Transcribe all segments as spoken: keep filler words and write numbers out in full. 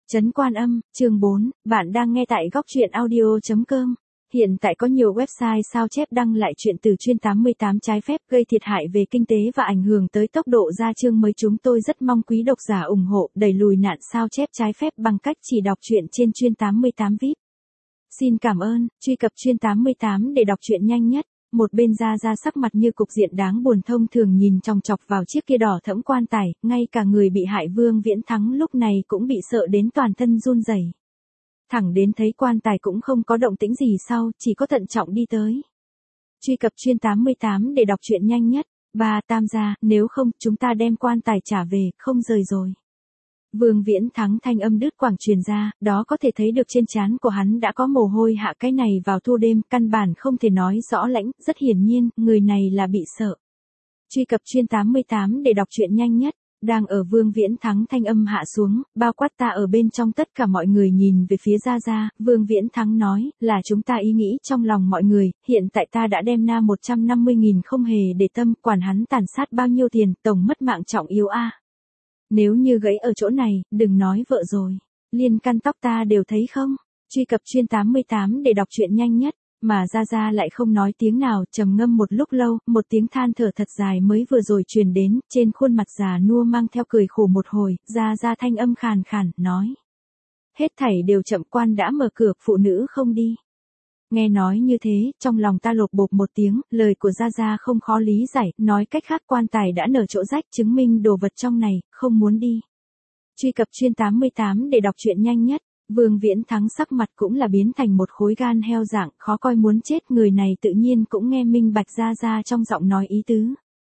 Trấn Quan Âm, chương bốn, bạn đang nghe tại góc truyện audio chấm com. Hiện tại có nhiều website sao chép đăng lại chuyện từ chuyên tám mươi tám trái phép gây thiệt hại về kinh tế và ảnh hưởng tới tốc độ ra chương mới. Chúng tôi rất mong quý độc giả ủng hộ đẩy lùi nạn sao chép trái phép bằng cách chỉ đọc truyện trên chuyên tám mươi tám vê i pê. Xin cảm ơn, truy cập chuyên tám mươi tám để đọc truyện nhanh nhất. Một bên Gia Gia sắc mặt như cục diện đáng buồn, thông thường nhìn chòng chọc vào chiếc kia đỏ thẫm quan tài, ngay cả người bị hại Vương Viễn Thắng lúc này cũng bị sợ đến toàn thân run rẩy. Thẳng đến thấy quan tài cũng không có động tĩnh gì sau, chỉ có thận trọng đi tới. Truy cập chuyên tám mươi tám để đọc truyện nhanh nhất. Ba Tam gia, nếu không, chúng ta đem quan tài trả về, không rời rồi. Vương Viễn Thắng thanh âm đứt quãng truyền ra, đó có thể thấy được trên trán của hắn đã có mồ hôi hạ. Cái này vào thu đêm, căn bản không thể nói rõ lãnh, rất hiển nhiên, người này là bị sợ. Truy cập chuyên tám mươi tám để đọc truyện nhanh nhất. Đang ở Vương Viễn Thắng thanh âm hạ xuống, bao quát ta ở bên trong tất cả mọi người nhìn về phía Gia Gia, Vương Viễn Thắng nói, là chúng ta ý nghĩ trong lòng mọi người, hiện tại ta đã đem na một trăm năm mươi nghìn không hề để tâm, quản hắn tàn sát bao nhiêu tiền, tổng mất mạng trọng yếu a. Nếu như gãy ở chỗ này, đừng nói vợ rồi. Liên căn tóc ta đều thấy không? Truy cập chuyên tám mươi tám để đọc truyện nhanh nhất. Mà Gia Gia lại không nói tiếng nào, trầm ngâm một lúc lâu, một tiếng than thở thật dài mới vừa rồi truyền đến, trên khuôn mặt già nua mang theo cười khổ một hồi, Gia Gia thanh âm khàn khàn, nói. Hết thảy đều chậm, quan đã mở cửa, phụ nữ không đi. Nghe nói như thế, trong lòng ta lột bột một tiếng, lời của Gia Gia không khó lý giải, nói cách khác quan tài đã nở chỗ rách, chứng minh đồ vật trong này, không muốn đi. Truy cập chuyên tám mươi tám để đọc truyện nhanh nhất. Vương Viễn Thắng sắc mặt cũng là biến thành một khối gan heo dạng, khó coi muốn chết. Người này tự nhiên cũng nghe minh bạch Gia Gia trong giọng nói ý tứ.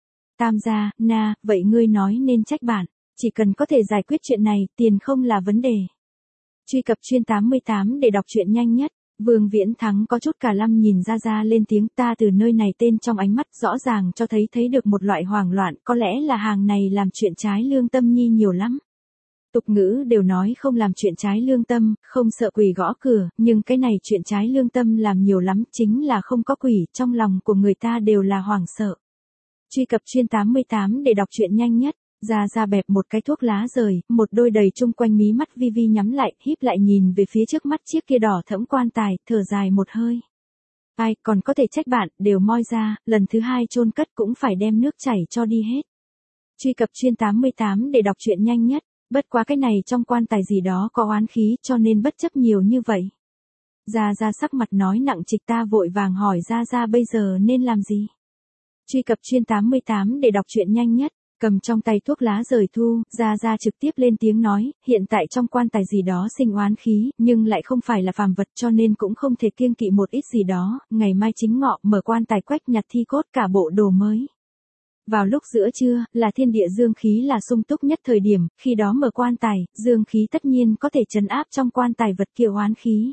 Tam gia, na, vậy ngươi nói nên trách bạn, chỉ cần có thể giải quyết chuyện này, tiền không là vấn đề. Truy cập chuyên tám mươi tám để đọc truyện nhanh nhất. Vương Viễn Thắng có chút cả lăm nhìn Gia Gia lên tiếng, ta từ nơi này tên trong ánh mắt rõ ràng cho thấy thấy được một loại hoảng loạn, có lẽ là hàng này làm chuyện trái lương tâm nhi nhiều lắm. Tục ngữ đều nói không làm chuyện trái lương tâm, không sợ quỷ gõ cửa, nhưng cái này chuyện trái lương tâm làm nhiều lắm, chính là không có quỷ, trong lòng của người ta đều là hoảng sợ. Truy cập chuyên tám mươi tám để đọc truyện nhanh nhất. Gia Gia bẹp một cái thuốc lá rời, một đôi đầy chung quanh mí mắt vi vi nhắm lại, híp lại nhìn về phía trước mắt chiếc kia đỏ thẫm quan tài, thở dài một hơi. Ai, còn có thể trách bạn, đều moi ra, lần thứ hai chôn cất cũng phải đem nước chảy cho đi hết. Truy cập chuyên tám mươi tám để đọc truyện nhanh nhất. Bất quá cái này trong quan tài gì đó có oán khí, cho nên bất chấp nhiều như vậy. Gia Gia sắc mặt nói nặng trịch, ta vội vàng hỏi Gia Gia bây giờ nên làm gì. Truy cập chuyên tám mươi tám để đọc truyện nhanh nhất. Cầm trong tay thuốc lá rời thu, Gia Gia trực tiếp lên tiếng nói, hiện tại trong quan tài gì đó sinh oán khí, nhưng lại không phải là phàm vật, cho nên cũng không thể kiêng kỵ một ít gì đó, ngày mai chính ngọ mở quan tài quách nhặt thi cốt cả bộ đồ mới. Vào lúc giữa trưa, là thiên địa dương khí là sung túc nhất thời điểm, khi đó mở quan tài, dương khí tất nhiên có thể trấn áp trong quan tài vật kia oán khí.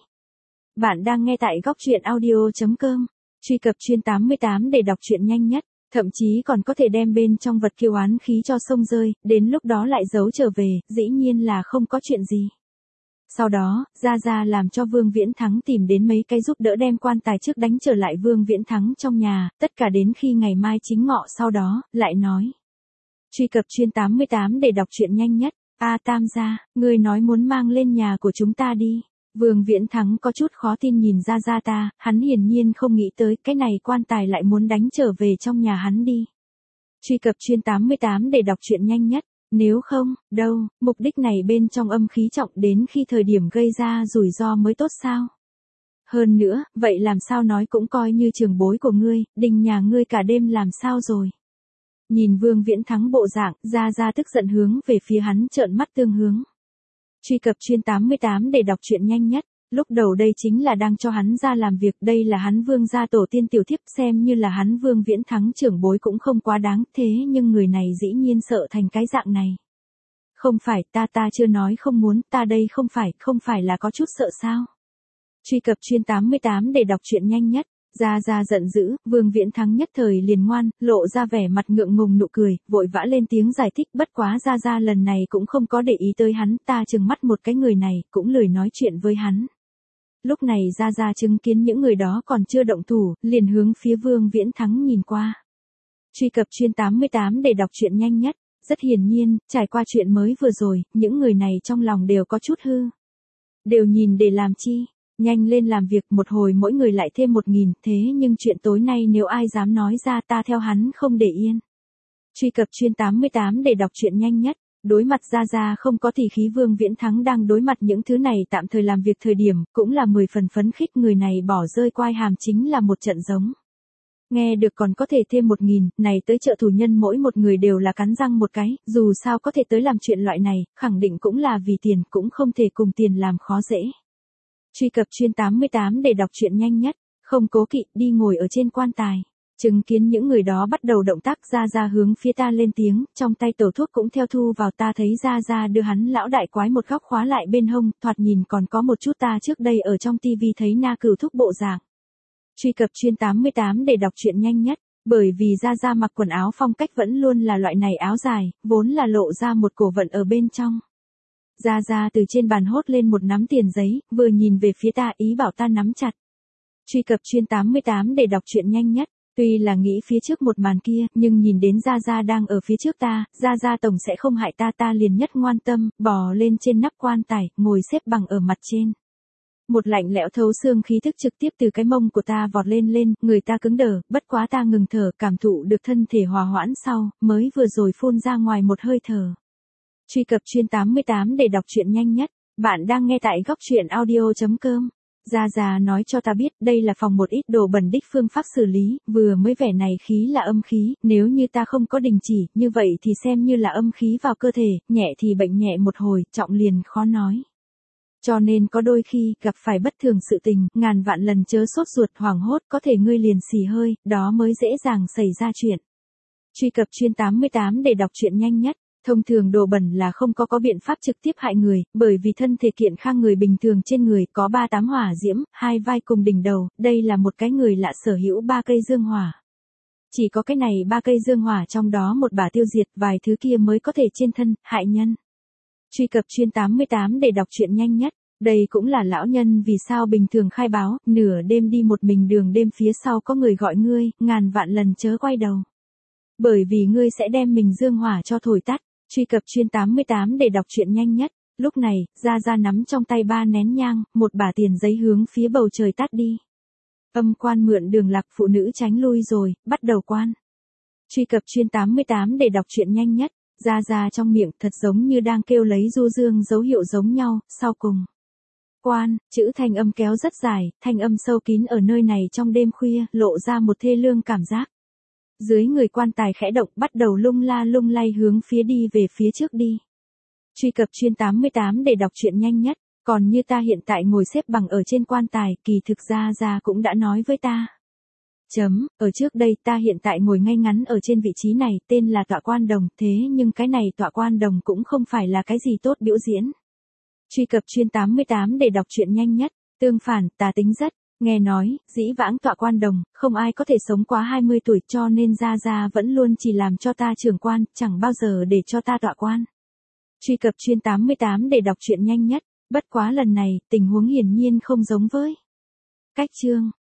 Bạn đang nghe tại góc truyện audio chấm com, truy cập chuyên tám mươi tám để đọc truyện nhanh nhất. Thậm chí còn có thể đem bên trong vật kia oán khí cho sông rơi, đến lúc đó lại giấu trở về, dĩ nhiên là không có chuyện gì. Sau đó, Gia Gia làm cho Vương Viễn Thắng tìm đến mấy cái giúp đỡ đem quan tài trước đánh trở lại Vương Viễn Thắng trong nhà, tất cả đến khi ngày mai chính ngọ sau đó, lại nói. Truy cập chuyên tám mươi tám để đọc truyện nhanh nhất. A Tam gia, ngươi nói muốn mang lên nhà của chúng ta đi. Vương Viễn Thắng có chút khó tin nhìn Gia Gia ta, hắn hiển nhiên không nghĩ tới cái này quan tài lại muốn đánh trở về trong nhà hắn đi. Truy cập chuyên tám mươi tám để đọc truyện nhanh nhất. Nếu không, đâu, mục đích này bên trong âm khí trọng đến khi thời điểm gây ra rủi ro mới tốt sao? Hơn nữa, vậy làm sao nói cũng coi như trường bối của ngươi, đình nhà ngươi cả đêm làm sao rồi? Nhìn Vương Viễn Thắng bộ dạng, Gia Gia tức giận hướng về phía hắn trợn mắt tương hướng. Truy cập chuyên tám mươi tám để đọc truyện nhanh nhất. Lúc đầu đây chính là đang cho hắn ra làm việc, đây là hắn Vương gia tổ tiên tiểu thiếp, xem như là hắn Vương Viễn Thắng trưởng bối cũng không quá đáng, thế nhưng người này dĩ nhiên sợ thành cái dạng này. Không phải, ta ta chưa nói không muốn, ta đây không phải, không phải là có chút sợ sao? Truy cập chuyên tám mươi tám để đọc truyện nhanh nhất. Gia Gia giận dữ, Vương Viễn Thắng nhất thời liền ngoan, lộ ra vẻ mặt ngượng ngùng nụ cười, vội vã lên tiếng giải thích, bất quá Gia Gia lần này cũng không có để ý tới hắn, ta trừng mắt một cái người này, cũng lười nói chuyện với hắn. Lúc này Gia Gia chứng kiến những người đó còn chưa động thủ, liền hướng phía Vương Viễn Thắng nhìn qua. Truy cập chuyên tám mươi tám để đọc truyện nhanh nhất. Rất hiển nhiên, trải qua chuyện mới vừa rồi, những người này trong lòng đều có chút hư. Đều nhìn để làm chi? Nhanh lên làm việc, một hồi mỗi người lại thêm một nghìn, thế nhưng chuyện tối nay nếu ai dám nói ra ta theo hắn không để yên. Truy cập chuyên tám mươi tám để đọc truyện nhanh nhất. Đối mặt Gia Gia không có thì khí Vương Viễn Thắng đang đối mặt những thứ này tạm thời làm việc thời điểm, cũng là mười phần phấn khích, người này bỏ rơi quai hàm chính là một trận giống. Nghe được còn có thể thêm một nghìn, này tới trợ thủ nhân mỗi một người đều là cắn răng một cái, dù sao có thể tới làm chuyện loại này, khẳng định cũng là vì tiền, cũng không thể cùng tiền làm khó dễ. Truy cập chuyên tám mươi tám để đọc truyện nhanh nhất, không cố kỵ, đi ngồi ở trên quan tài. Chứng kiến những người đó bắt đầu động tác, Gia Gia hướng phía ta lên tiếng, trong tay tẩu thuốc cũng theo thu vào, ta thấy Gia Gia đưa hắn lão đại quái một góc khóa lại bên hông, thoạt nhìn còn có một chút ta trước đây ở trong tivi thấy na cửu thúc bộ dạng. Truy cập chuyên tám mươi tám để đọc truyện nhanh nhất, bởi vì Gia Gia mặc quần áo phong cách vẫn luôn là loại này áo dài, vốn là lộ ra một cổ vận ở bên trong. Gia Gia từ trên bàn hốt lên một nắm tiền giấy, vừa nhìn về phía ta ý bảo ta nắm chặt. Truy cập chuyên tám mươi tám để đọc truyện nhanh nhất. Tuy là nghĩ phía trước một màn kia, nhưng nhìn đến Gia Gia đang ở phía trước ta, Gia Gia tổng sẽ không hại ta, ta liền nhất ngoan tâm, bò lên trên nắp quan tài, ngồi xếp bằng ở mặt trên. Một lạnh lẽo thấu xương khí thức trực tiếp từ cái mông của ta vọt lên lên, người ta cứng đờ, bất quá ta ngừng thở, cảm thụ được thân thể hòa hoãn sau, mới vừa rồi phun ra ngoài một hơi thở. Truy cập chuyên tám mươi tám để đọc truyện nhanh nhất, bạn đang nghe tại góc truyện audio chấm com. Gia Gia nói cho ta biết đây là phòng một ít đồ bẩn đích phương pháp xử lý, vừa mới vẻ này khí là âm khí, nếu như ta không có đình chỉ, như vậy thì xem như là âm khí vào cơ thể, nhẹ thì bệnh nhẹ một hồi, trọng liền khó nói. Cho nên có đôi khi, gặp phải bất thường sự tình, ngàn vạn lần chớ sốt ruột hoảng hốt, có thể ngươi liền xì hơi, đó mới dễ dàng xảy ra chuyện. Truy cập chuyên tám mươi tám để đọc truyện nhanh nhất. Thông thường đồ bẩn là không có có biện pháp trực tiếp hại người, bởi vì thân thể kiện khang người bình thường trên người có ba tám hỏa diễm, hai vai cùng đỉnh đầu, đây là một cái người lạ sở hữu ba cây dương hỏa. Chỉ có cái này ba cây dương hỏa trong đó một bả tiêu diệt, vài thứ kia mới có thể trên thân, hại nhân. Truy cập chuyên tám mươi tám để đọc truyện nhanh nhất. Đây cũng là lão nhân vì sao bình thường khai báo, nửa đêm đi một mình đường đêm phía sau có người gọi ngươi, ngàn vạn lần chớ quay đầu. Bởi vì ngươi sẽ đem mình dương hỏa cho thổi tắt. Truy cập chuyên tám mươi tám để đọc truyện nhanh nhất. Lúc này, Gia Gia nắm trong tay ba nén nhang, một bả tiền giấy hướng phía bầu trời tắt đi. Âm quan mượn đường lạc, phụ nữ tránh lui rồi, bắt đầu quan. Truy cập chuyên tám mươi tám để đọc truyện nhanh nhất. Gia Gia trong miệng thật giống như đang kêu lấy du dương dấu hiệu giống nhau, sau cùng. Quan, chữ thanh âm kéo rất dài, thanh âm sâu kín ở nơi này trong đêm khuya, lộ ra một thê lương cảm giác. Dưới người quan tài khẽ động, bắt đầu lung la lung lay hướng phía đi về phía trước đi. Truy cập chuyên tám mươi tám để đọc truyện nhanh nhất, còn như ta hiện tại ngồi xếp bằng ở trên quan tài, kỳ thực Gia Gia cũng đã nói với ta. Chấm, ở trước đây ta hiện tại ngồi ngay ngắn ở trên vị trí này, tên là tọa quan đồng, thế nhưng cái này tọa quan đồng cũng không phải là cái gì tốt biểu diễn. Truy cập chuyên tám mươi tám để đọc truyện nhanh nhất, tương phản, tà tính rất. Nghe nói, dĩ vãng tọa quan đồng, không ai có thể sống quá hai mươi tuổi, cho nên Gia Gia vẫn luôn chỉ làm cho ta trưởng quan, chẳng bao giờ để cho ta tọa quan. Truy cập chuyên tám mươi tám để đọc truyện nhanh nhất, bất quá lần này, tình huống hiển nhiên không giống với cách chương.